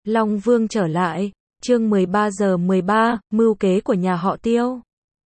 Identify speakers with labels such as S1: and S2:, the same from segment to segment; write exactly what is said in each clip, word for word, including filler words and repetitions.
S1: Long Vương trở lại, chương mười ba giờ mười ba, mưu kế của nhà họ Tiêu.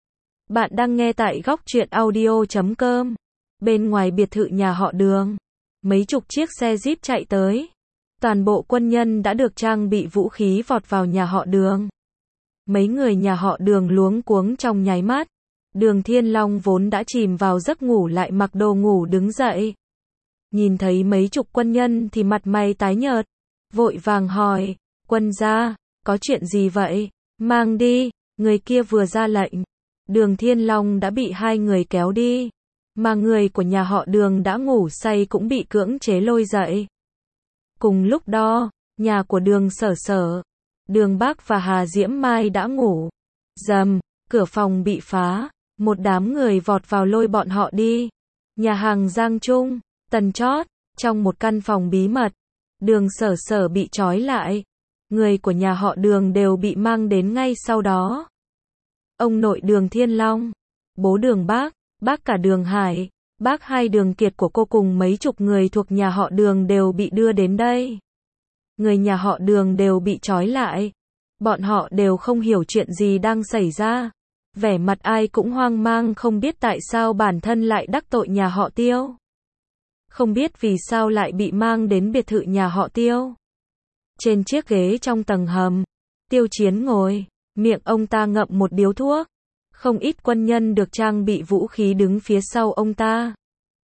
S1: Bạn đang nghe tại góc truyện audio chấm com. Bên ngoài biệt thự nhà họ Đường, mấy chục chiếc xe Jeep chạy tới. Toàn bộ quân nhân đã được trang bị vũ khí vọt vào nhà họ Đường. Mấy người nhà họ Đường luống cuống trong nháy mắt. Đường Thiên Long vốn đã chìm vào giấc ngủ lại mặc đồ ngủ đứng dậy. Nhìn thấy mấy chục quân nhân thì mặt mày tái nhợt, vội vàng hỏi, quân gia, có chuyện gì vậy? Mang đi, người kia vừa ra lệnh. Đường Thiên Long đã bị hai người kéo đi, mà người của nhà họ Đường đã ngủ say cũng bị cưỡng chế lôi dậy. Cùng lúc đó, nhà của Đường Sở Sở, Đường Bác và Hà Diễm Mai đã ngủ. Rầm, cửa phòng bị phá, một đám người vọt vào lôi bọn họ đi. Nhà hàng Giang Trung, tầng chót, trong một căn phòng bí mật, Đường Sở Sở bị trói lại. Người của nhà họ Đường đều bị mang đến ngay sau đó. Ông nội Đường Thiên Long, bố Đường Bác, bác cả Đường Hải, bác hai Đường Kiệt của cô cùng mấy chục người thuộc nhà họ Đường đều bị đưa đến đây. Người nhà họ Đường đều bị trói lại. Bọn họ đều không hiểu chuyện gì đang xảy ra. Vẻ mặt ai cũng hoang mang, không biết tại sao bản thân lại đắc tội nhà họ Tiêu. Không biết vì sao lại bị mang đến biệt thự nhà họ Tiêu. Trên chiếc ghế trong tầng hầm, Tiêu Chiến ngồi, miệng ông ta ngậm một điếu thuốc. Không ít quân nhân được trang bị vũ khí đứng phía sau ông ta.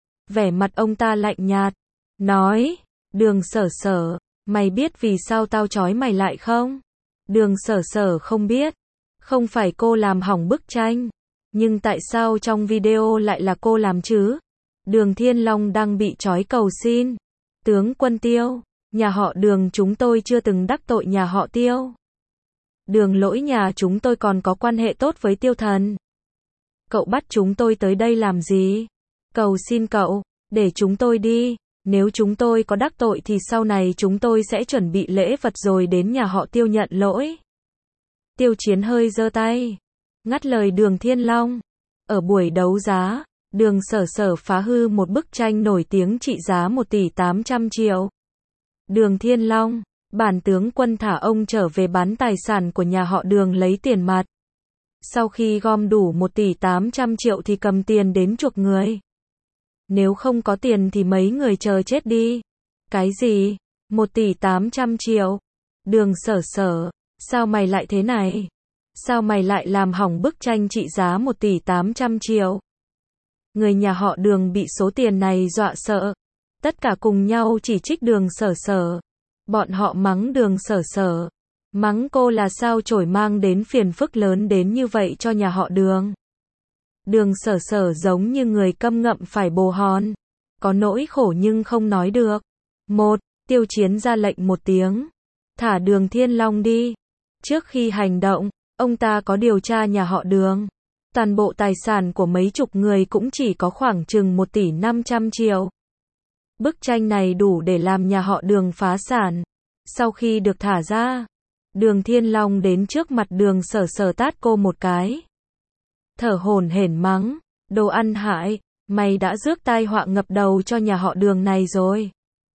S1: Vẻ mặt ông ta lạnh nhạt, nói, Đường Sở Sở, mày biết vì sao tao trói mày lại không? Đường Sở Sở không biết. Không phải cô làm hỏng bức tranh. Nhưng tại sao trong video lại là cô làm chứ? Đường Thiên Long đang bị trói cầu xin. Tướng quân Tiêu, nhà họ Đường chúng tôi chưa từng đắc tội nhà họ Tiêu. Đường lỗi nhà chúng tôi còn có quan hệ tốt với Tiêu Thần. Cậu bắt chúng tôi tới đây làm gì? Cầu xin cậu, để chúng tôi đi. Nếu chúng tôi có đắc tội thì sau này chúng tôi sẽ chuẩn bị lễ vật rồi đến nhà họ Tiêu nhận lỗi. Tiêu Chiến hơi giơ tay, ngắt lời Đường Thiên Long. Ở buổi đấu giá, Đường Sở Sở phá hư một bức tranh nổi tiếng trị giá một tỷ tám trăm triệu. Đường Thiên Long, bản tướng quân thả ông trở về bán tài sản của nhà họ Đường lấy tiền mặt. Sau khi gom đủ một tỷ tám trăm triệu thì cầm tiền đến chuộc người. Nếu không có tiền thì mấy người chờ chết đi. Cái gì? một tỷ tám trăm triệu? Đường Sở Sở, sao mày lại thế này? Sao mày lại làm hỏng bức tranh trị giá một tỷ tám trăm triệu? Người nhà họ Đường bị số tiền này dọa sợ. Tất cả cùng nhau chỉ trích Đường Sở Sở. Bọn họ mắng Đường Sở Sở. Mắng cô là sao chổi mang đến phiền phức lớn đến như vậy cho nhà họ Đường. Đường Sở Sở giống như người câm ngậm phải bồ hòn. Có nỗi khổ nhưng không nói được. Một, Tiêu Chiến ra lệnh một tiếng. Thả Đường Thiên Long đi. Trước khi hành động, ông ta có điều tra nhà họ Đường. Toàn bộ tài sản của mấy chục người cũng chỉ có khoảng chừng một tỷ năm trăm triệu. Bức tranh này đủ để làm nhà họ Đường phá sản. Sau khi được thả ra, Đường Thiên Long đến trước mặt Đường Sở Sở tát cô một cái. Thở hổn hển mắng, đồ ăn hại, mày đã rước tai họa ngập đầu cho nhà họ Đường này rồi.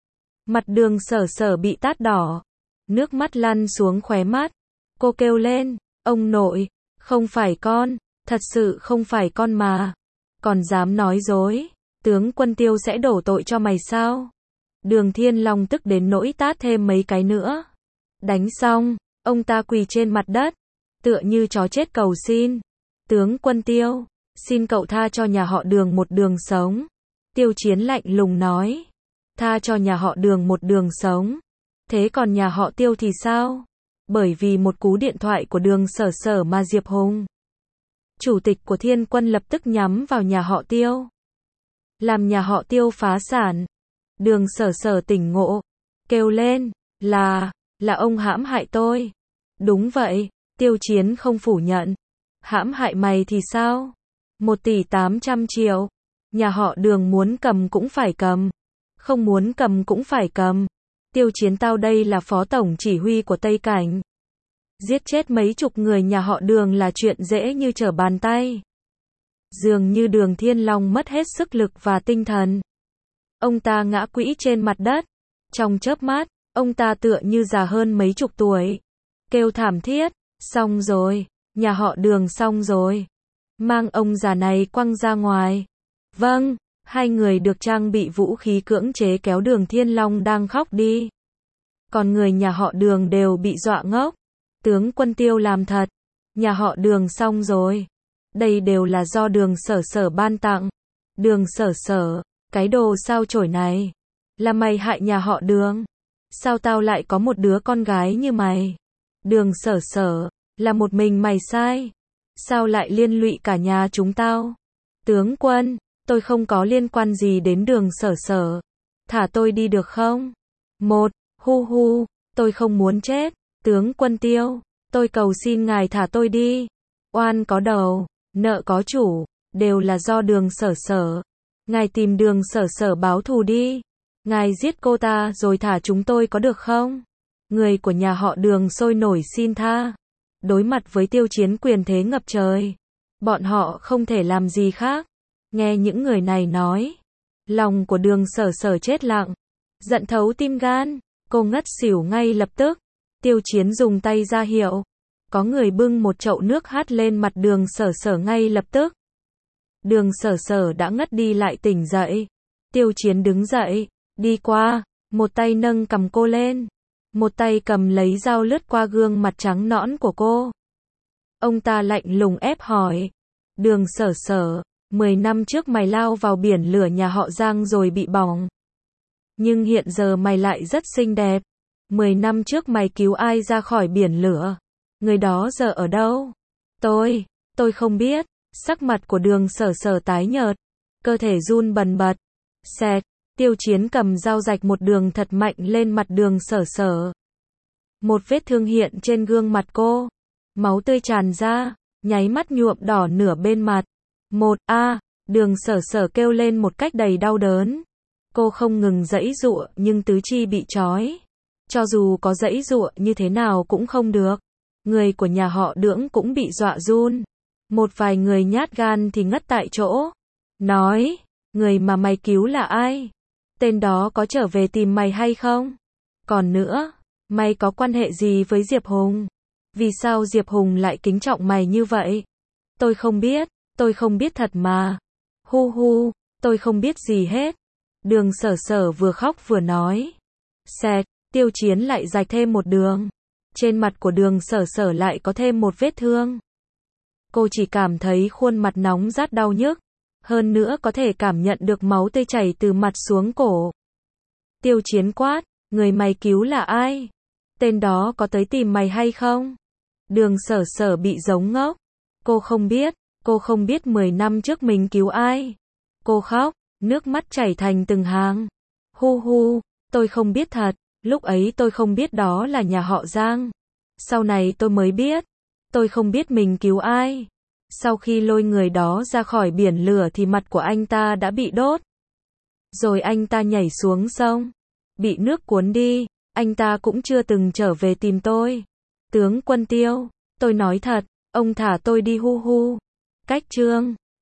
S1: Mặt Đường Sở Sở bị tát đỏ, nước mắt lăn xuống khóe mắt. Cô kêu lên, ông nội, không phải con, thật sự không phải con mà. Còn dám nói dối, tướng quân Tiêu sẽ đổ tội cho mày sao? Đường Thiên Long tức đến nỗi tát thêm mấy cái nữa. Đánh xong, ông ta quỳ trên mặt đất, tựa như chó chết cầu xin. Tướng quân Tiêu, xin cậu tha cho nhà họ Đường một đường sống. Tiêu Chiến lạnh lùng nói, tha cho nhà họ Đường một đường sống. Thế còn nhà họ Tiêu thì sao? Bởi vì một cú điện thoại của Đường Sở Sở mà Diệp Hùng, chủ tịch của Thiên Quân, lập tức nhắm vào nhà họ Tiêu. Làm nhà họ Tiêu phá sản. Đường Sở Sở tỉnh ngộ, kêu lên, là, là ông hãm hại tôi. Đúng vậy, Tiêu Chiến không phủ nhận. Hãm hại mày thì sao? Một tỷ tám trăm triệu. Nhà họ Đường muốn cầm cũng phải cầm. Không muốn cầm cũng phải cầm. Tiêu Chiến, tao đây là phó tổng chỉ huy của Tây Cảnh. Giết chết mấy chục người nhà họ Đường là chuyện dễ như trở bàn tay. Dường như Đường Thiên Long mất hết sức lực và tinh thần. Ông ta ngã quỵ trên mặt đất. Trong chớp mắt, Ông ta tựa như già hơn mấy chục tuổi. Kêu thảm thiết, xong rồi, nhà họ Đường xong rồi. Mang ông già này quăng ra ngoài. Vâng, hai người được trang bị vũ khí cưỡng chế kéo Đường Thiên Long đang khóc đi. Còn người nhà họ Đường đều bị dọa ngốc. Tướng quân Tiêu làm thật. Nhà họ Đường xong rồi. Đây đều là do Đường Sở Sở ban tặng. Đường Sở Sở, cái đồ sao chổi này. Là mày hại nhà họ Đường. Sao tao lại có một đứa con gái như mày? Đường Sở Sở, là một mình mày sai. Sao lại liên lụy cả nhà chúng tao? Tướng quân, tôi không có liên quan gì đến Đường Sở Sở. Thả tôi đi được không? Một, hu hu, tôi không muốn chết. Tướng quân Tiêu, tôi cầu xin ngài thả tôi đi. Oan có đầu, nợ có chủ, đều là do Đường Sở Sở. Ngài tìm Đường Sở Sở báo thù đi. Ngài giết cô ta rồi thả chúng tôi có được không? Người của nhà họ Đường sôi nổi xin tha. Đối mặt với Tiêu Chiến quyền thế ngập trời. Bọn họ không thể làm gì khác. Nghe những người này nói. Lòng của Đường Sở Sở chết lặng. Giận thấu tim gan. Cô ngất xỉu ngay lập tức. Tiêu Chiến dùng tay ra hiệu. Có người bưng một chậu nước hắt lên mặt Đường Sở Sở ngay lập tức. Đường Sở Sở đã ngất đi lại tỉnh dậy. Tiêu Chiến đứng dậy, đi qua, một tay nâng cầm cô lên. Một tay cầm lấy dao lướt qua gương mặt trắng nõn của cô. Ông ta lạnh lùng ép hỏi. Đường Sở Sở, mười năm trước mày lao vào biển lửa nhà họ Giang rồi bị bỏng. Nhưng hiện giờ mày lại rất xinh đẹp. Mười năm trước mày cứu ai ra khỏi biển lửa? Người đó giờ ở đâu? Tôi, tôi không biết. Sắc mặt của Đường Sở Sở tái nhợt. Cơ thể run bần bật. Xẹt, Tiêu Chiến cầm dao rạch một đường thật mạnh lên mặt Đường Sở Sở. Một vết thương hiện trên gương mặt cô. Máu tươi tràn ra, nháy mắt nhuộm đỏ nửa bên mặt. Một, a, Đường Sở Sở kêu lên một cách đầy đau đớn. Cô không ngừng giãy giụa nhưng tứ chi bị trói. Cho dù có giãy giụa như thế nào cũng không được. Người của nhà họ Đường cũng bị dọa run. Một vài người nhát gan thì ngất tại chỗ. Nói, người mà mày cứu là ai? Tên đó có trở về tìm mày hay không? Còn nữa, mày có quan hệ gì với Diệp Hùng? Vì sao Diệp Hùng lại kính trọng mày như vậy? Tôi không biết, tôi không biết thật mà. Hu hu, tôi không biết gì hết. Đường Sở Sở vừa khóc vừa nói. Xẹt, Tiêu Chiến lại rạch thêm một đường. Trên mặt của Đường Sở Sở lại có thêm một vết thương. Cô chỉ cảm thấy khuôn mặt nóng rát đau nhức. Hơn nữa có thể cảm nhận được máu tươi chảy từ mặt xuống cổ. Tiêu Chiến quát, người mày cứu là ai? Tên đó có tới tìm mày hay không? Đường Sở Sở bị giống ngốc. Cô không biết, cô không biết mười năm trước mình cứu ai. Cô khóc, nước mắt chảy thành từng hàng. Hu hu, tôi không biết thật, lúc ấy tôi không biết đó là nhà họ Giang. Sau này tôi mới biết, tôi không biết mình cứu ai. Sau khi lôi người đó ra khỏi biển lửa thì mặt của anh ta đã bị đốt. Rồi anh ta nhảy xuống sông. Bị nước cuốn đi, anh ta cũng chưa từng trở về tìm tôi. Tướng quân Tiêu, tôi nói thật, ông thả tôi đi hu hu. Cách chương